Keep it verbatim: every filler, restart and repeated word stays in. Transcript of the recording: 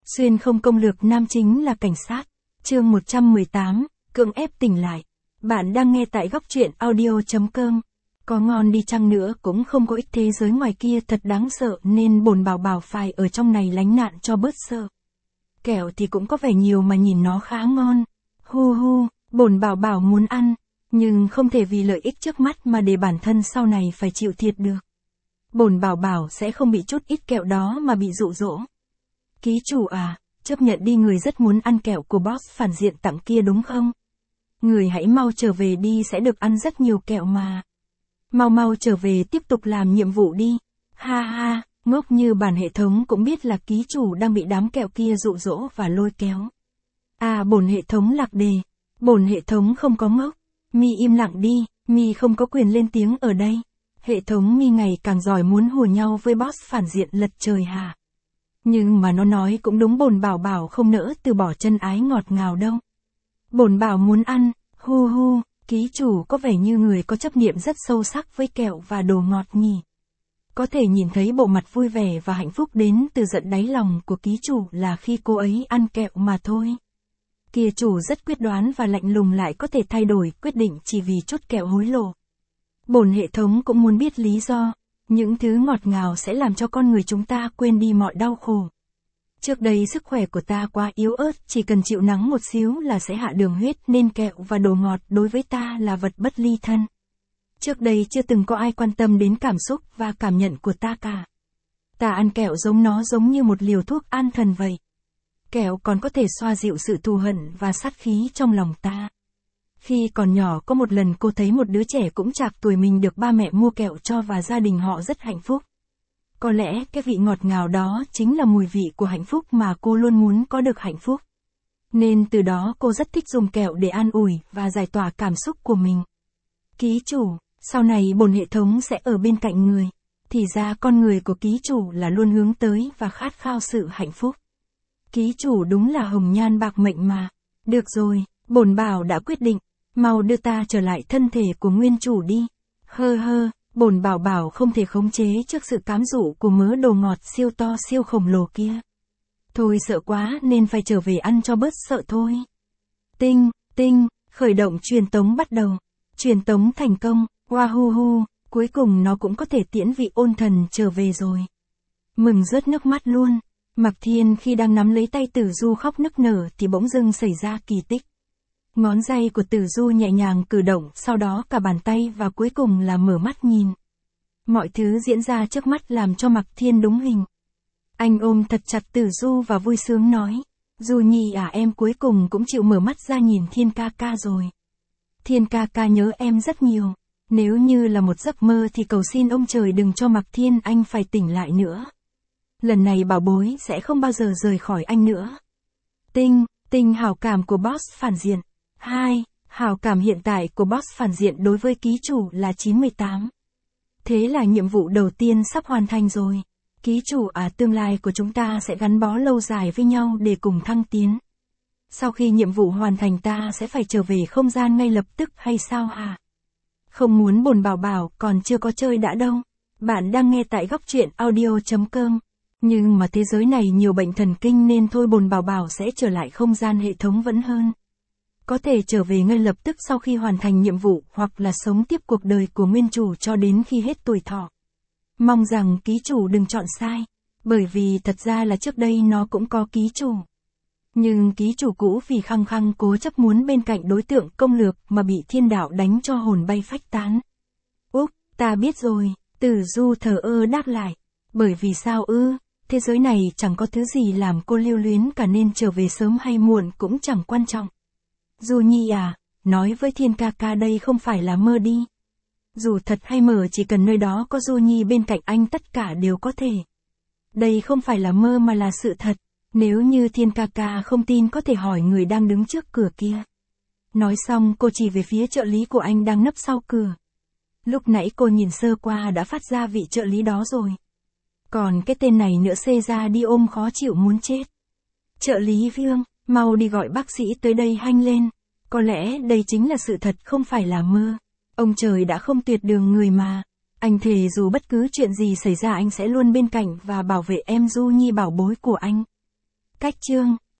Xuyên không công lược nam chính là cảnh sát. Chương một trăm mười tám, cưỡng ép tỉnh lại. Bạn đang nghe tại góc truyện audio.com. Có ngon đi chăng nữa cũng không có ích, thế giới ngoài kia thật đáng sợ nên bổn bảo bảo phải ở trong này lánh nạn cho bớt sợ. Kẹo thì cũng có vẻ nhiều mà nhìn nó khá ngon. Hu hu, bổn bảo bảo muốn ăn, nhưng không thể vì lợi ích trước mắt mà để bản thân sau này phải chịu thiệt được. Bổn bảo bảo sẽ không bị chút ít kẹo đó mà bị dụ dỗ. Ký chủ à, chấp nhận đi, người rất muốn ăn kẹo của boss phản diện tặng kia đúng không? Người hãy mau trở về đi, sẽ được ăn rất nhiều kẹo mà. Mau mau trở về tiếp tục làm nhiệm vụ đi. Ha ha, ngốc như bản hệ thống cũng biết là ký chủ đang bị đám kẹo kia dụ dỗ và lôi kéo. À, bổn hệ thống lạc đề. Bổn hệ thống không có ngốc. Mi im lặng đi, Mi không có quyền lên tiếng ở đây. Hệ thống Mi ngày càng giỏi, muốn hùa nhau với boss phản diện lật trời hả? Nhưng mà nó nói cũng đúng, bổn bảo bảo không nỡ từ bỏ chân ái ngọt ngào đâu. Bổn bảo muốn ăn, hu hu, ký chủ có vẻ như người có chấp niệm rất sâu sắc với kẹo và đồ ngọt nhỉ. Có thể nhìn thấy bộ mặt vui vẻ và hạnh phúc đến từ tận đáy lòng của ký chủ là khi cô ấy ăn kẹo mà thôi. Kìa, chủ rất quyết đoán và lạnh lùng, lại có thể thay đổi quyết định chỉ vì chút kẹo hối lộ. Bổn hệ thống cũng muốn biết lý do. Những thứ ngọt ngào sẽ làm cho con người chúng ta quên đi mọi đau khổ. Trước đây sức khỏe của ta quá yếu ớt, chỉ cần chịu nắng một xíu là sẽ hạ đường huyết, nên kẹo và đồ ngọt đối với ta là vật bất ly thân. Trước đây chưa từng có ai quan tâm đến cảm xúc và cảm nhận của ta cả. Ta ăn kẹo giống nó giống như một liều thuốc an thần vậy. Kẹo còn có thể xoa dịu sự thù hận và sát khí trong lòng ta. Khi còn nhỏ có một lần cô thấy một đứa trẻ cũng chạc tuổi mình được ba mẹ mua kẹo cho và gia đình họ rất hạnh phúc. Có lẽ cái vị ngọt ngào đó chính là mùi vị của hạnh phúc mà cô luôn muốn có được hạnh phúc. Nên từ đó cô rất thích dùng kẹo để an ủi và giải tỏa cảm xúc của mình. Ký chủ, sau này bổn hệ thống sẽ ở bên cạnh người. Thì ra con người của ký chủ là luôn hướng tới và khát khao sự hạnh phúc. Ký chủ đúng là hồng nhan bạc mệnh mà. Được rồi, bổn bảo đã quyết định. Mau đưa ta trở lại thân thể của nguyên chủ đi. Hơ hơ, bổn bảo bảo không thể khống chế trước sự cám dụ của mớ đồ ngọt siêu to siêu khổng lồ kia. Thôi sợ quá nên phải trở về ăn cho bớt sợ thôi. Tinh, tinh, khởi động truyền tống bắt đầu. Truyền tống thành công, wahu hu, cuối cùng nó cũng có thể tiễn vị ôn thần trở về rồi. Mừng rớt nước mắt luôn. Mạc Thiên khi đang nắm lấy tay Tử Du khóc nức nở thì bỗng dưng xảy ra kỳ tích. Ngón tay của Tử Du nhẹ nhàng cử động, sau đó cả bàn tay và cuối cùng là mở mắt nhìn. Mọi thứ diễn ra trước mắt làm cho Mạc Thiên đúng hình. Anh ôm thật chặt Tử Du và vui sướng nói, Du Nhi à, em cuối cùng cũng chịu mở mắt ra nhìn Thiên ca ca rồi. Thiên ca ca nhớ em rất nhiều. Nếu như là một giấc mơ thì cầu xin ông trời đừng cho Mạc Thiên anh phải tỉnh lại nữa. Lần này bảo bối sẽ không bao giờ rời khỏi anh nữa. Tinh, tinh hảo cảm của boss phản diện. hai. Hảo cảm hiện tại của boss phản diện đối với ký chủ là chín mươi tám. Thế là nhiệm vụ đầu tiên sắp hoàn thành rồi. Ký chủ à, tương lai của chúng ta sẽ gắn bó lâu dài với nhau để cùng thăng tiến. Sau khi nhiệm vụ hoàn thành ta sẽ phải trở về không gian ngay lập tức hay sao hả? Không muốn bồn bảo bảo, còn chưa có chơi đã đâu. Bạn đang nghe tại góc truyện audio.com. Nhưng mà thế giới này nhiều bệnh thần kinh nên thôi bồn bảo bảo sẽ trở lại không gian hệ thống vẫn hơn. Có thể trở về ngay lập tức sau khi hoàn thành nhiệm vụ, hoặc là sống tiếp cuộc đời của nguyên chủ cho đến khi hết tuổi thọ. Mong rằng ký chủ đừng chọn sai, bởi vì thật ra là trước đây nó cũng có ký chủ. Nhưng ký chủ cũ vì khăng khăng cố chấp muốn bên cạnh đối tượng công lược mà bị thiên đạo đánh cho hồn bay phách tán. Úp, ta biết rồi, Tử Du thờ ơ đáp lại. Bởi vì sao ư, thế giới này chẳng có thứ gì làm cô lưu luyến cả nên trở về sớm hay muộn cũng chẳng quan trọng. Du Nhi à, nói với Thiên ca ca đây không phải là mơ đi. Dù thật hay mơ, chỉ cần nơi đó có Du Nhi bên cạnh anh tất cả đều có thể. Đây không phải là mơ mà là sự thật. Nếu như Thiên ca ca không tin có thể hỏi người đang đứng trước cửa kia. Nói xong cô chỉ về phía trợ lý của anh đang nấp sau cửa. Lúc nãy cô nhìn sơ qua đã phát ra vị trợ lý đó rồi. Còn cái tên này nữa xê ra đi ôm khó chịu muốn chết. Trợ lý Vương, mau đi gọi bác sĩ tới đây hanh lên. Có lẽ đây chính là sự thật không phải là mơ. Ông trời đã không tuyệt đường người mà. Anh thề dù bất cứ chuyện gì xảy ra anh sẽ luôn bên cạnh và bảo vệ em Du Nhi bảo bối của anh. Cách chương